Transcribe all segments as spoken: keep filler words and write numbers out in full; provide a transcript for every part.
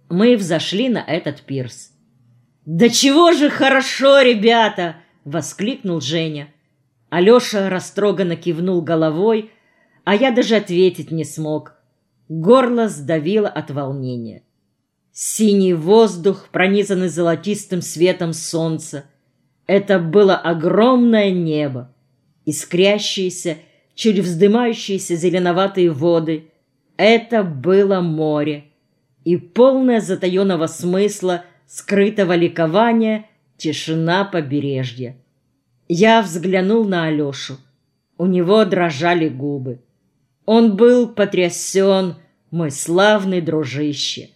Мы взошли на этот пирс. «Да чего же хорошо, ребята!» — воскликнул Женя. Алеша растроганно кивнул головой, а я даже ответить не смог. Горло сдавило от волнения. Синий воздух, пронизанный золотистым светом солнца. Это было огромное небо, искрящиеся, чуть вздымающиеся зеленоватые воды. Это было море. И полное затаенного смысла, скрытого ликования, тишина побережья. Я взглянул на Алешу. У него дрожали губы. Он был потрясен, мой славный дружище.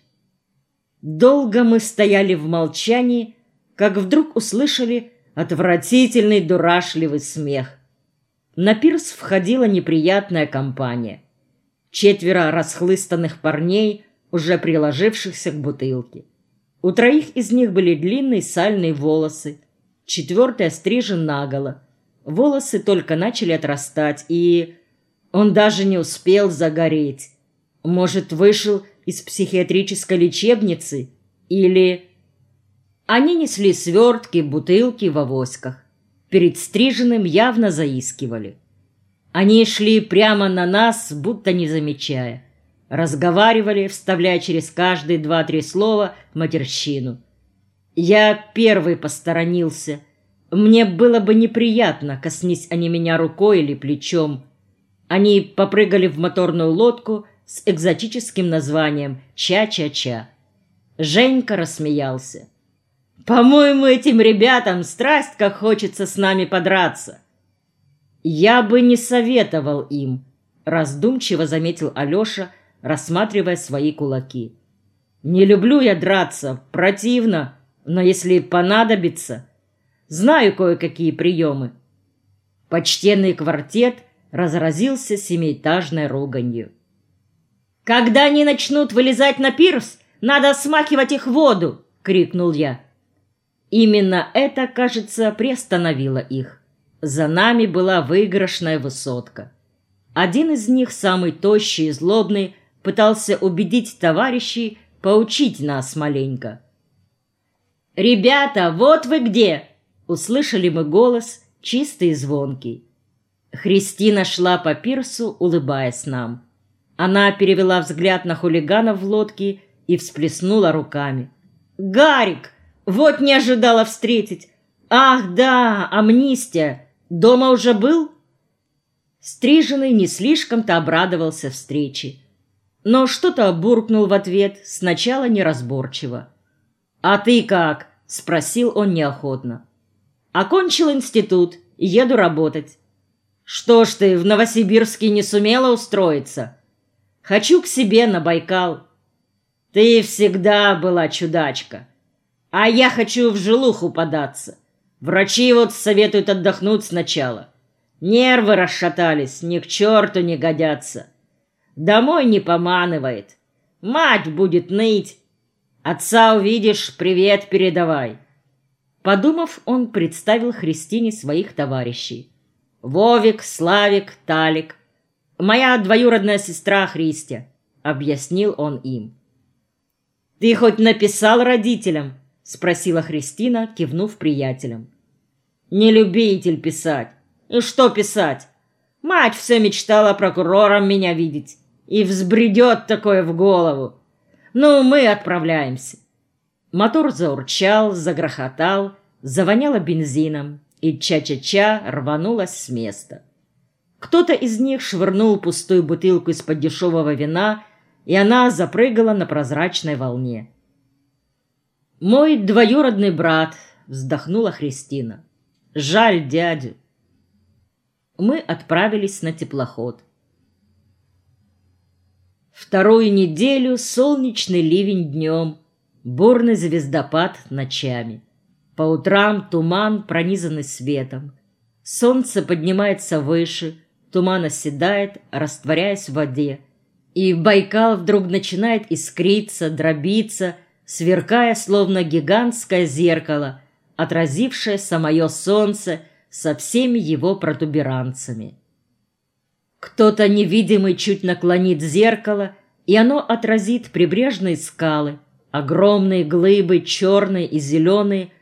Долго мы стояли в молчании, как вдруг услышали отвратительный дурашливый смех. На пирс входила неприятная компания. Четверо расхлыстанных парней, уже приложившихся к бутылке. У троих из них были длинные сальные волосы, четвертый острижен наголо. Волосы только начали отрастать, и он даже не успел загореть. Может, вышел из психиатрической лечебницы? Или... Они несли свертки, бутылки в авоськах. Перед стриженным явно заискивали. Они шли прямо на нас, будто не замечая. Разговаривали, вставляя через каждые два-три слова матерщину. Я первый посторонился. Мне было бы неприятно, коснись они меня рукой или плечом. Они попрыгали в моторную лодку с экзотическим названием «Ча-ча-ча». Женька рассмеялся. «По-моему, этим ребятам страсть как хочется с нами подраться». «Я бы не советовал им», — раздумчиво заметил Алеша, рассматривая свои кулаки. «Не люблю я драться, противно, но если понадобится, знаю кое-какие приемы». Почтенный квартет разразился семиэтажной руганью. «Когда они начнут вылезать на пирс, надо смахивать их в воду!» — крикнул я. Именно это, кажется, приостановило их. За нами была выигрышная высотка. Один из них, самый тощий и злобный, пытался убедить товарищей поучить нас маленько. «Ребята, вот вы где!» — услышали мы голос, чистый и звонкий. Христина шла по пирсу, улыбаясь нам. Она перевела взгляд на хулиганов в лодке и всплеснула руками. «Гарик! Вот не ожидала встретить! Ах, да, амнистия! Дома уже был?» Стриженный не слишком-то обрадовался встрече, но что-то буркнул в ответ, сначала неразборчиво. «А ты как?» — спросил он неохотно. «Окончил институт, еду работать». «Что ж ты в Новосибирске не сумела устроиться?» «Хочу к себе на Байкал». «Ты всегда была чудачка. А я хочу в жилуху податься. Врачи вот советуют отдохнуть сначала. Нервы расшатались, ни к черту не годятся. Домой не поманывает. Мать будет ныть. Отца увидишь, привет передавай». Подумав, он представил Христине своих товарищей. «Вовик, Славик, Талик. Моя двоюродная сестра Христя», — объяснил он им. «Ты хоть написал родителям?» — спросила Христина, кивнув приятелям. «Не любитель писать. И что писать? Мать все мечтала прокурором меня видеть. И взбредет такое в голову. Ну, мы отправляемся». Мотор заурчал, загрохотал, завоняло бензином, и ча-ча-ча рванулась с места. Кто-то из них швырнул пустую бутылку из-под дешевого вина, и она запрыгала на прозрачной волне. «Мой двоюродный брат», — вздохнула Христина. «Жаль дядю». Мы отправились на теплоход. Вторую неделю солнечный ливень днем, бурный звездопад ночами. По утрам туман, пронизанный светом. Солнце поднимается выше, туман оседает, растворяясь в воде. И Байкал вдруг начинает искриться, дробиться, сверкая, словно гигантское зеркало, отразившее самое солнце со всеми его протуберанцами. Кто-то невидимый чуть наклонит зеркало, и оно отразит прибрежные скалы, Огромные глыбы, черные и зеленые,